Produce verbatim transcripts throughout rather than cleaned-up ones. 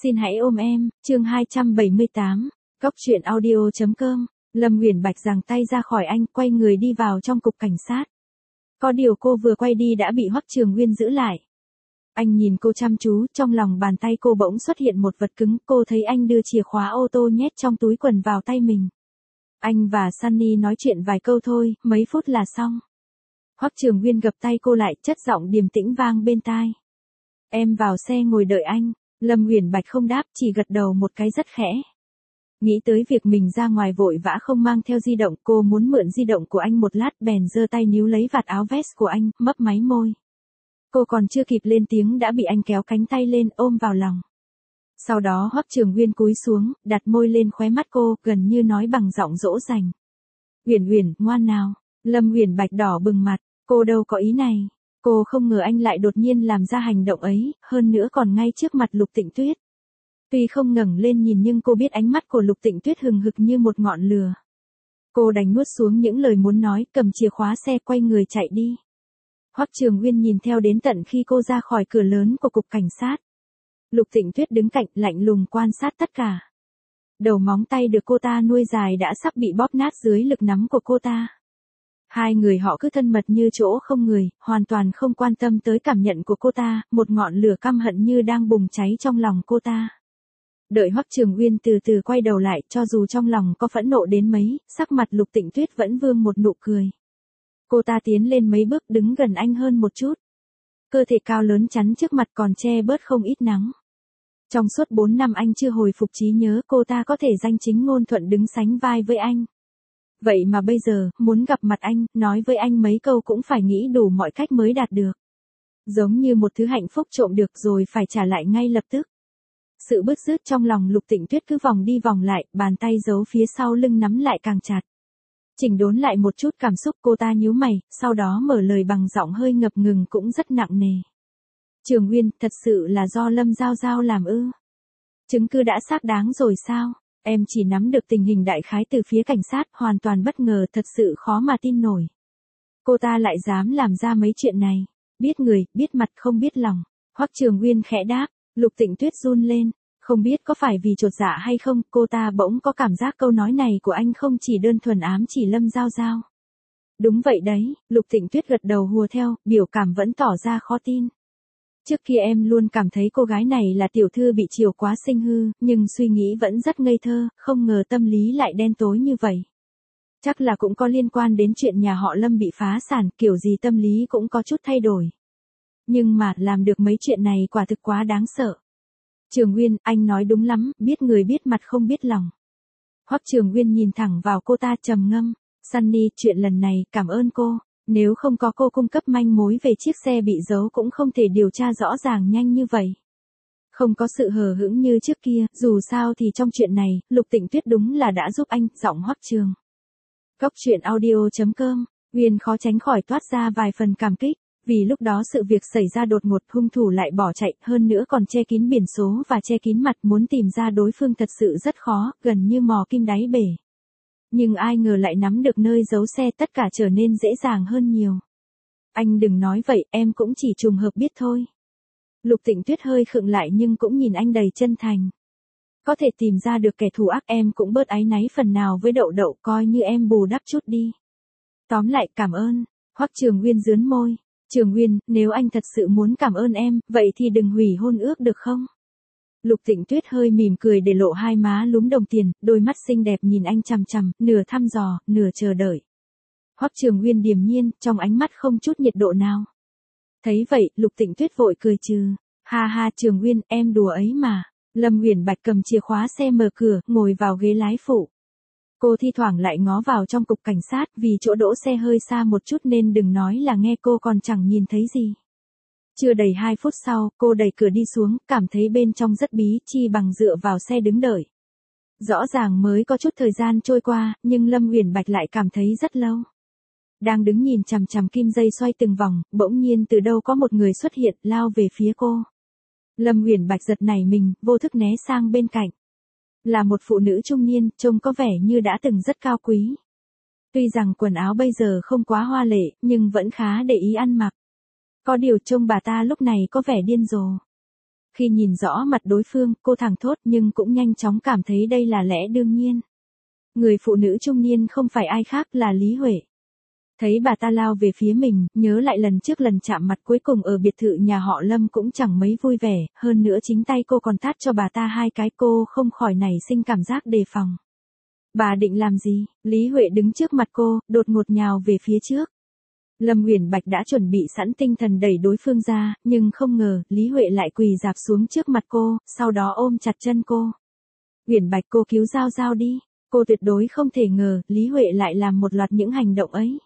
Xin hãy ôm em, chương hai trăm bảy mươi tám, Cóc truyện audio chấm com. Lâm Uyển Bạch giằng tay ra khỏi anh, quay người đi vào trong cục cảnh sát. Có điều cô vừa quay đi đã bị Hoắc Trường Nguyên giữ lại. Anh nhìn cô chăm chú, trong lòng bàn tay cô bỗng xuất hiện một vật cứng, cô thấy anh đưa chìa khóa ô tô nhét trong túi quần vào tay mình. Anh và Sunny nói chuyện vài câu thôi, mấy phút là xong. Hoắc Trường Nguyên gập tay cô lại, chất giọng điềm tĩnh vang bên tai. Em vào xe ngồi đợi anh. Lâm Uyển Bạch không đáp, chỉ gật đầu một cái rất khẽ. Nghĩ tới việc mình ra ngoài vội vã không mang theo di động, cô muốn mượn di động của anh một lát, bèn giơ tay níu lấy vạt áo vest của anh, mấp máy môi. Cô còn chưa kịp lên tiếng đã bị anh kéo cánh tay lên, ôm vào lòng. Sau đó Hoắc Trường Nguyên cúi xuống, đặt môi lên khóe mắt cô, gần như nói bằng giọng dỗ dành. Uyển Uyển, ngoan nào. Lâm Uyển Bạch đỏ bừng mặt, cô đâu có ý này. Cô không ngờ anh lại đột nhiên làm ra hành động ấy, hơn nữa còn ngay trước mặt Lục Tịnh Tuyết. Tuy không ngẩng lên nhìn nhưng cô biết ánh mắt của Lục Tịnh Tuyết hừng hực như một ngọn lửa. Cô đành nuốt xuống những lời muốn nói, cầm chìa khóa xe quay người chạy đi. Hoắc Trường Nguyên nhìn theo đến tận khi cô ra khỏi cửa lớn của cục cảnh sát. Lục Tịnh Tuyết đứng cạnh lạnh lùng quan sát tất cả. Đầu móng tay được cô ta nuôi dài đã sắp bị bóp nát dưới lực nắm của cô ta. Hai người họ cứ thân mật như chỗ không người, hoàn toàn không quan tâm tới cảm nhận của cô ta, một ngọn lửa căm hận như đang bùng cháy trong lòng cô ta. Đợi Hoắc Trường Nguyên từ từ quay đầu lại, cho dù trong lòng có phẫn nộ đến mấy, sắc mặt Lục Tịnh Tuyết vẫn vương một nụ cười. Cô ta tiến lên mấy bước, đứng gần anh hơn một chút. Cơ thể cao lớn chắn trước mặt còn che bớt không ít nắng. Trong suốt bốn năm anh chưa hồi phục trí nhớ, cô ta có thể danh chính ngôn thuận đứng sánh vai với anh. Vậy mà bây giờ, muốn gặp mặt anh, nói với anh mấy câu cũng phải nghĩ đủ mọi cách mới đạt được. Giống như một thứ hạnh phúc trộm được rồi phải trả lại ngay lập tức. Sự bứt rứt trong lòng Lục Tịnh Tuyết cứ vòng đi vòng lại, bàn tay giấu phía sau lưng nắm lại càng chặt. Chỉnh đốn lại một chút cảm xúc, cô ta nhíu mày, sau đó mở lời bằng giọng hơi ngập ngừng cũng rất nặng nề. Trường Nguyên, thật sự là do Lâm Giao Giao làm ư? Chứng cứ đã xác đáng rồi sao? Em chỉ nắm được tình hình đại khái từ phía cảnh sát, hoàn toàn bất ngờ, thật sự khó mà tin nổi. Cô ta lại dám làm ra mấy chuyện này. Biết người, biết mặt không biết lòng. Hoắc Trường Nguyên khẽ đáp. Lục Tịnh Tuyết run lên. Không biết có phải vì chột dạ hay không, cô ta bỗng có cảm giác câu nói này của anh không chỉ đơn thuần ám chỉ Lâm Giao Giao. Đúng vậy đấy, Lục Tịnh Tuyết gật đầu hùa theo, biểu cảm vẫn tỏ ra khó tin. Trước kia em luôn cảm thấy cô gái này là tiểu thư bị chiều quá sinh hư, nhưng suy nghĩ vẫn rất ngây thơ, không ngờ tâm lý lại đen tối như vậy. Chắc là cũng có liên quan đến chuyện nhà họ Lâm bị phá sản, kiểu gì tâm lý cũng có chút thay đổi. Nhưng mà, làm được mấy chuyện này quả thực quá đáng sợ. Trường Nguyên, anh nói đúng lắm, biết người biết mặt không biết lòng. Hoắc Trường Nguyên nhìn thẳng vào cô ta trầm ngâm. Sunny, chuyện lần này, cảm ơn cô. Nếu không có cô cung cấp manh mối về chiếc xe bị giấu cũng không thể điều tra rõ ràng nhanh như vậy. Không có sự hờ hững như trước kia, dù sao thì trong chuyện này, Lục Tịnh Tuyết đúng là đã giúp anh, giọng Hoắc Trường. Cóc truyện audio chấm com, Nguyên khó tránh khỏi toát ra vài phần cảm kích, vì lúc đó sự việc xảy ra đột ngột, hung thủ lại bỏ chạy, hơn nữa còn che kín biển số và che kín mặt, muốn tìm ra đối phương thật sự rất khó, gần như mò kim đáy bể. Nhưng ai ngờ lại nắm được nơi giấu xe, tất cả trở nên dễ dàng hơn nhiều. Anh đừng nói vậy, em cũng chỉ trùng hợp biết thôi. Lục Tịnh Tuyết hơi khựng lại nhưng cũng nhìn anh đầy chân thành. Có thể tìm ra được kẻ thù ác, em cũng bớt áy náy phần nào với Đậu Đậu, coi như em bù đắp chút đi. Tóm lại, cảm ơn. Hoắc Trường Nguyên rướn môi. Trường Nguyên, nếu anh thật sự muốn cảm ơn em, vậy thì đừng hủy hôn ước được không? Lục Tịnh Tuyết hơi mỉm cười để lộ hai má lúm đồng tiền, đôi mắt xinh đẹp nhìn anh chằm chằm, nửa thăm dò, nửa chờ đợi. Hoắc Trường Nguyên điềm nhiên, trong ánh mắt không chút nhiệt độ nào. Thấy vậy, Lục Tịnh Tuyết vội cười trừ. Ha ha Trường Nguyên, em đùa ấy mà. Lâm Uyển Bạch cầm chìa khóa xe mở cửa, ngồi vào ghế lái phụ. Cô thi thoảng lại ngó vào trong cục cảnh sát, vì chỗ đỗ xe hơi xa một chút nên đừng nói là nghe cô còn chẳng nhìn thấy gì. Chưa đầy hai phút sau, cô đẩy cửa đi xuống, cảm thấy bên trong rất bí, chi bằng dựa vào xe đứng đợi. Rõ ràng mới có chút thời gian trôi qua, nhưng Lâm Uyển Bạch lại cảm thấy rất lâu. Đang đứng nhìn chằm chằm kim dây xoay từng vòng, bỗng nhiên từ đâu có một người xuất hiện, lao về phía cô. Lâm Uyển Bạch giật nảy mình, vô thức né sang bên cạnh. Là một phụ nữ trung niên, trông có vẻ như đã từng rất cao quý. Tuy rằng quần áo bây giờ không quá hoa lệ, nhưng vẫn khá để ý ăn mặc. Có điều trông bà ta lúc này có vẻ điên rồ. Khi nhìn rõ mặt đối phương, cô thẳng thốt nhưng cũng nhanh chóng cảm thấy đây là lẽ đương nhiên. Người phụ nữ trung niên không phải ai khác là Lý Huệ. Thấy bà ta lao về phía mình, nhớ lại lần trước lần chạm mặt cuối cùng ở biệt thự nhà họ Lâm cũng chẳng mấy vui vẻ, hơn nữa chính tay cô còn tát cho bà ta hai cái, cô không khỏi nảy sinh cảm giác đề phòng. Bà định làm gì? Lý Huệ đứng trước mặt cô, đột ngột nhào về phía trước. Lâm Uyển Bạch đã chuẩn bị sẵn tinh thần đẩy đối phương ra, nhưng không ngờ, Lý Huệ lại quỳ rạp xuống trước mặt cô, sau đó ôm chặt chân cô. Uyển Bạch, cô cứu Giao Giao đi. Cô tuyệt đối không thể ngờ, Lý Huệ lại làm một loạt những hành động ấy.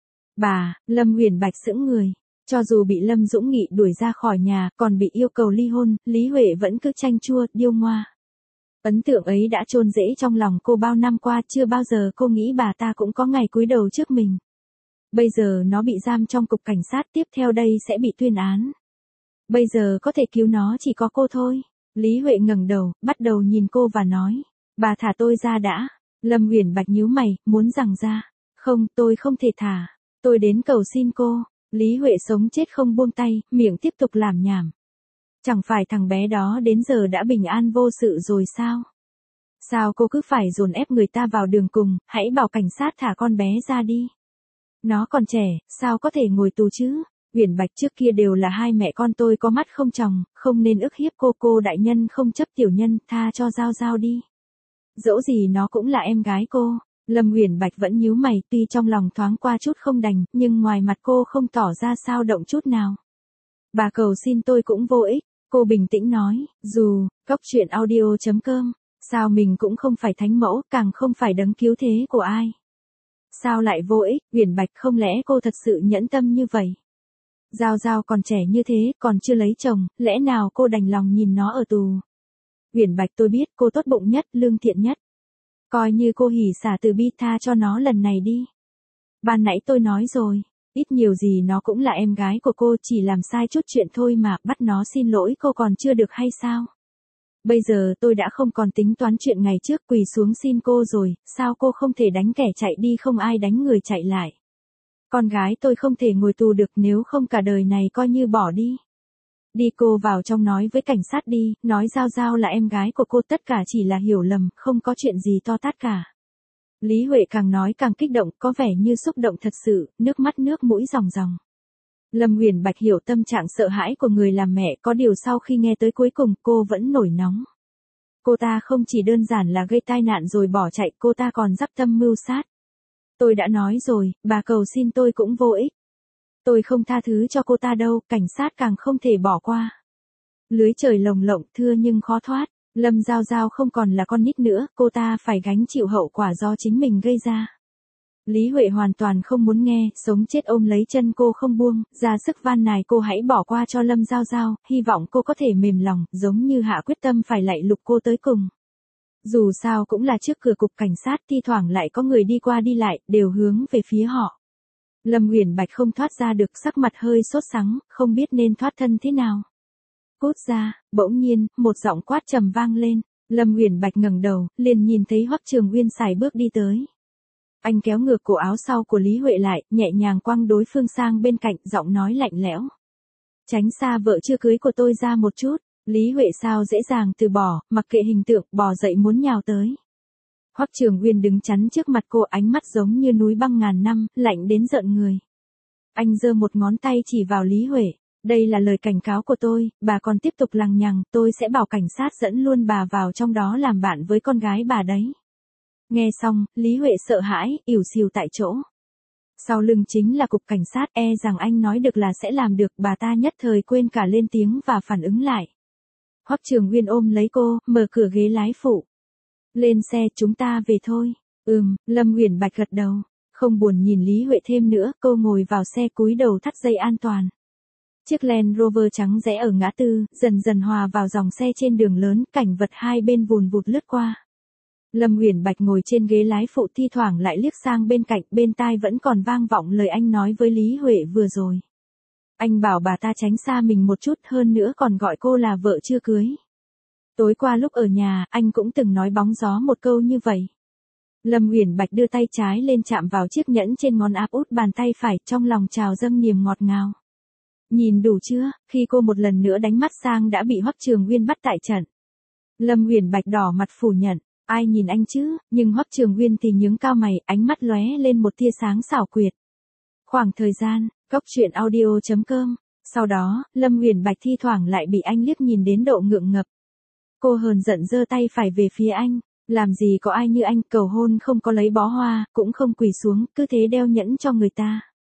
Bà, Lâm Uyển Bạch sững người. Cho dù bị Lâm Dũng Nghị đuổi ra khỏi nhà, còn bị yêu cầu ly hôn, Lý Huệ vẫn cứ chanh chua, điêu ngoa. Ấn tượng ấy đã chôn rễ trong lòng cô bao năm qua, chưa bao giờ cô nghĩ bà ta cũng có ngày cúi đầu trước mình. Bây giờ nó bị giam trong cục cảnh sát, tiếp theo đây sẽ bị tuyên án. Bây giờ có thể cứu nó chỉ có cô thôi. Lý Huệ ngẩng đầu, bắt đầu nhìn cô và nói. Bà thả tôi ra đã. Lâm Uyển Bạch nhíu mày, muốn giằng ra. Không, tôi không thể thả. Tôi đến cầu xin cô. Lý Huệ sống chết không buông tay, miệng tiếp tục làm nhảm. Chẳng phải thằng bé đó đến giờ đã bình an vô sự rồi sao? Sao cô cứ phải dồn ép người ta vào đường cùng, hãy bảo cảnh sát thả con bé ra đi. Nó còn trẻ, sao có thể ngồi tù chứ? Uyển Bạch, trước kia đều là hai mẹ con tôi có mắt không tròng, không nên ức hiếp cô, cô đại nhân không chấp tiểu nhân, tha cho Giao Giao đi. Dẫu gì nó cũng là em gái cô. Lâm Uyển Bạch vẫn nhíu mày, tuy trong lòng thoáng qua chút không đành, nhưng ngoài mặt cô không tỏ ra sao động chút nào. Bà cầu xin tôi cũng vô ích, cô bình tĩnh nói, dù, cóc truyện audio chấm com, sao mình cũng không phải thánh mẫu, càng không phải đấng cứu thế của ai. Sao lại vô ích? Uyển Bạch, không lẽ cô thật sự nhẫn tâm như vậy? Giao Giao còn trẻ như thế, còn chưa lấy chồng, lẽ nào cô đành lòng nhìn nó ở tù? Uyển Bạch, tôi biết cô tốt bụng nhất, lương thiện nhất. Coi như cô hỉ xả từ bi, tha cho nó lần này đi. Ban nãy tôi nói rồi, ít nhiều gì nó cũng là em gái của cô, chỉ làm sai chút chuyện thôi mà, bắt nó xin lỗi cô còn chưa được hay sao? Bây giờ tôi đã không còn tính toán chuyện ngày trước, quỳ xuống xin cô rồi, sao cô không thể đánh kẻ chạy đi, không ai đánh người chạy lại. Con gái tôi không thể ngồi tù được, nếu không cả đời này coi như bỏ đi. Đi, cô vào trong nói với cảnh sát đi, nói Giao Giao là em gái của cô, tất cả chỉ là hiểu lầm, không có chuyện gì to tát cả. Lý Huệ càng nói càng kích động, có vẻ như xúc động thật sự, nước mắt nước mũi ròng ròng. Lâm Uyển Bạch hiểu tâm trạng sợ hãi của người làm mẹ, có điều sau khi nghe tới cuối cùng, cô vẫn nổi nóng. Cô ta không chỉ đơn giản là gây tai nạn rồi bỏ chạy, cô ta còn dắp tâm mưu sát. Tôi đã nói rồi, bà cầu xin tôi cũng vô ích. Tôi không tha thứ cho cô ta đâu, cảnh sát càng không thể bỏ qua. Lưới trời lồng lộng, thưa nhưng khó thoát. Lâm Giao Giao không còn là con nít nữa, cô ta phải gánh chịu hậu quả do chính mình gây ra. Lý Huệ hoàn toàn không muốn nghe, sống chết ôm lấy chân cô không buông, ra sức van nài cô hãy bỏ qua cho Lâm Giao Giao, hy vọng cô có thể mềm lòng, giống như hạ quyết tâm phải lạy lục cô tới cùng. Dù sao cũng là trước cửa cục cảnh sát, thi thoảng lại có người đi qua đi lại, đều hướng về phía họ. Lâm Uyển Bạch không thoát ra được, sắc mặt hơi sốt sắng, không biết nên thoát thân thế nào. Cút ra, bỗng nhiên, một giọng quát trầm vang lên. Lâm Uyển Bạch ngẩng đầu, liền nhìn thấy Hoắc Trường Uyên sải bước đi tới. Anh kéo ngược cổ áo sau của Lý Huệ lại, nhẹ nhàng quăng đối phương sang bên cạnh, giọng nói lạnh lẽo. Tránh xa vợ chưa cưới của tôi ra một chút. Lý Huệ sao dễ dàng từ bỏ, mặc kệ hình tượng, bò dậy muốn nhào tới. Hoắc Trường Uyên đứng chắn trước mặt cô, ánh mắt giống như núi băng ngàn năm, lạnh đến rợn người. Anh giơ một ngón tay chỉ vào Lý Huệ. Đây là lời cảnh cáo của tôi, bà còn tiếp tục lằng nhằng, tôi sẽ bảo cảnh sát dẫn luôn bà vào trong đó làm bạn với con gái bà đấy. Nghe xong, Lý Huệ sợ hãi, ỉu xìu tại chỗ. Sau lưng chính là cục cảnh sát, e rằng anh nói được là sẽ làm được, bà ta nhất thời quên cả lên tiếng và phản ứng lại. Hoắc Trường Uyên ôm lấy cô, mở cửa ghế lái phụ. Lên xe, chúng ta về thôi. Ừm, Lâm Uyển Bạch gật đầu, không buồn nhìn Lý Huệ thêm nữa, cô ngồi vào xe cúi đầu thắt dây an toàn. Chiếc Land Rover trắng rẽ ở ngã tư, dần dần hòa vào dòng xe trên đường lớn, cảnh vật hai bên vùn vụt lướt qua. Lâm Uyển Bạch ngồi trên ghế lái phụ, thi thoảng lại liếc sang bên cạnh, bên tai vẫn còn vang vọng lời anh nói với Lý Huệ vừa rồi. Anh bảo bà ta tránh xa mình một chút, hơn nữa còn gọi cô là vợ chưa cưới. Tối qua lúc ở nhà, anh cũng từng nói bóng gió một câu như vậy. Lâm Uyển Bạch đưa tay trái lên chạm vào chiếc nhẫn trên ngón áp út bàn tay phải, trong lòng trào dâng niềm ngọt ngào. Nhìn đủ chưa, khi cô một lần nữa đánh mắt sang đã bị Hoắc Trường Uyên bắt tại trận. Lâm Uyển Bạch đỏ mặt phủ nhận, ai nhìn anh chứ, nhưng Hoắc Trường Uyên thì nhướng cao mày, ánh mắt lóe lên một tia sáng xảo quyệt. Khoảng thời gian, cốc truyện audio chấm com. Sau đó, Lâm Uyển Bạch thi thoảng lại bị anh liếc nhìn đến độ ngượng ngập. Cô hờn giận giơ tay phải về phía anh, làm gì có ai như anh, cầu hôn không có lấy bó hoa, cũng không quỳ xuống, cứ thế đeo nhẫn cho người ta.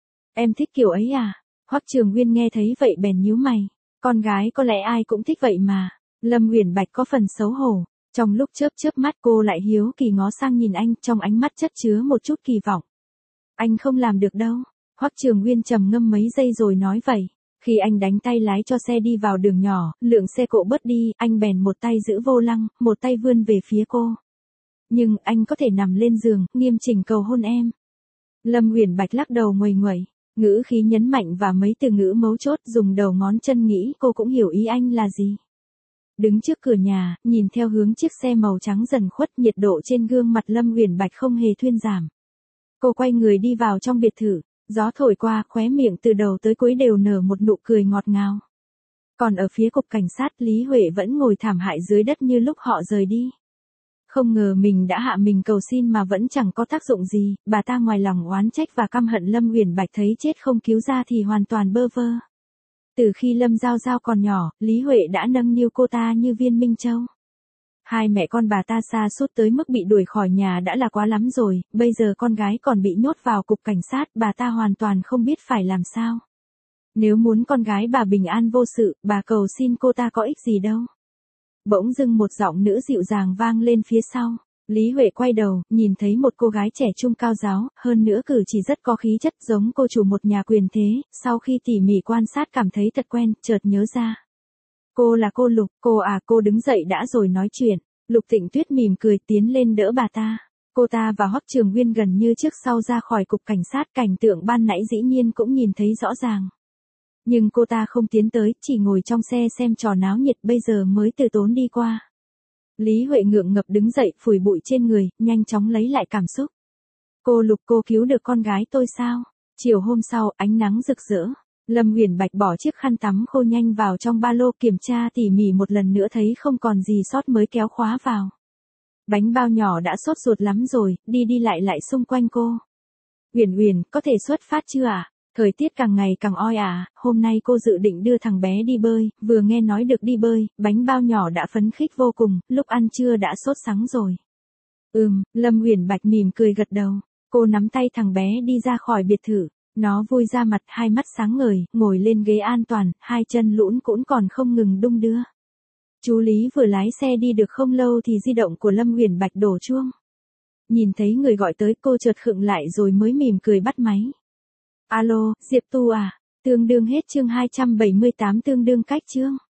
Em thích kiểu ấy à? Hoắc Trường Uyên nghe thấy vậy bèn nhíu mày, con gái có lẽ ai cũng thích vậy mà. Lâm Uyển Bạch có phần xấu hổ, trong lúc chớp chớp mắt cô lại hiếu kỳ ngó sang nhìn anh, trong ánh mắt chất chứa một chút kỳ vọng. Anh không làm được đâu. Hoắc Trường Uyên trầm ngâm mấy giây rồi nói vậy. Khi anh đánh tay lái cho xe đi vào đường nhỏ, lượng xe cộ bớt đi, anh bèn một tay giữ vô lăng, một tay vươn về phía cô. Nhưng anh có thể nằm lên giường, nghiêm chỉnh cầu hôn em. Lâm Uyển Bạch lắc đầu nguầy nguẩy, ngữ khí nhấn mạnh và mấy từ ngữ mấu chốt, dùng đầu ngón chân nghĩ cô cũng hiểu ý anh là gì. Đứng trước cửa nhà, nhìn theo hướng chiếc xe màu trắng dần khuất, nhiệt độ trên gương mặt Lâm Uyển Bạch không hề thuyên giảm. Cô quay người đi vào trong biệt thự, gió thổi qua, khóe miệng từ đầu tới cuối đều nở một nụ cười ngọt ngào. Còn ở phía cục cảnh sát, Lý Huệ vẫn ngồi thảm hại dưới đất như lúc họ rời đi. Không ngờ mình đã hạ mình cầu xin mà vẫn chẳng có tác dụng gì, bà ta ngoài lòng oán trách và căm hận Lâm Uyển Bạch thấy chết không cứu ra thì hoàn toàn bơ vơ. Từ khi Lâm Giao Giao còn nhỏ, Lý Huệ đã nâng niu cô ta như viên minh châu. Hai mẹ con bà ta sa sút tới mức bị đuổi khỏi nhà đã là quá lắm rồi, bây giờ con gái còn bị nhốt vào cục cảnh sát, bà ta hoàn toàn không biết phải làm sao. Nếu muốn con gái bà bình an vô sự, bà cầu xin cô ta có ích gì đâu. Bỗng dưng một giọng nữ dịu dàng vang lên phía sau. Lý Huệ quay đầu, nhìn thấy một cô gái trẻ trung cao giáo, hơn nữa cử chỉ rất có khí chất giống cô chủ một nhà quyền thế, sau khi tỉ mỉ quan sát cảm thấy thật quen, chợt nhớ ra. Cô là cô Lục, cô à, cô đứng dậy đã rồi nói chuyện. Lục Tịnh Tuyết mỉm cười tiến lên đỡ bà ta. Cô ta và Hoắc Trường Uyên gần như trước sau ra khỏi cục cảnh sát, cảnh tượng ban nãy dĩ nhiên cũng nhìn thấy rõ ràng. Nhưng cô ta không tiến tới, chỉ ngồi trong xe xem trò náo nhiệt, bây giờ mới từ tốn đi qua. Lý Huệ ngượng ngập đứng dậy, phủi bụi trên người, nhanh chóng lấy lại cảm xúc. Cô Lục, cô cứu được con gái tôi sao? Chiều hôm sau, ánh nắng rực rỡ. Lâm Uyển Bạch bỏ chiếc khăn tắm khô nhanh vào trong ba lô, kiểm tra tỉ mỉ một lần nữa thấy không còn gì sót mới kéo khóa vào. Bánh bao nhỏ đã sốt ruột lắm rồi, đi đi lại lại xung quanh cô. Uyển Uyển, có thể xuất phát chưa ạ? À? Thời tiết càng ngày càng oi à, hôm nay cô dự định đưa thằng bé đi bơi, vừa nghe nói được đi bơi, bánh bao nhỏ đã phấn khích vô cùng, lúc ăn trưa đã sốt sắng rồi. Ừm, Lâm Uyển Bạch mỉm cười gật đầu, cô nắm tay thằng bé đi ra khỏi biệt thự. Nó vui ra mặt, hai mắt sáng ngời, ngồi lên ghế an toàn, hai chân lũn cũn còn không ngừng đung đưa. Chú Lý vừa lái xe đi được không lâu thì di động của Lâm Uyển Bạch đổ chuông. Nhìn thấy người gọi tới, cô chợt khựng lại rồi mới mỉm cười bắt máy. Alo, Diệp Tu à, tương đương hết chương hai trăm bảy mươi tám, tương đương cách chương.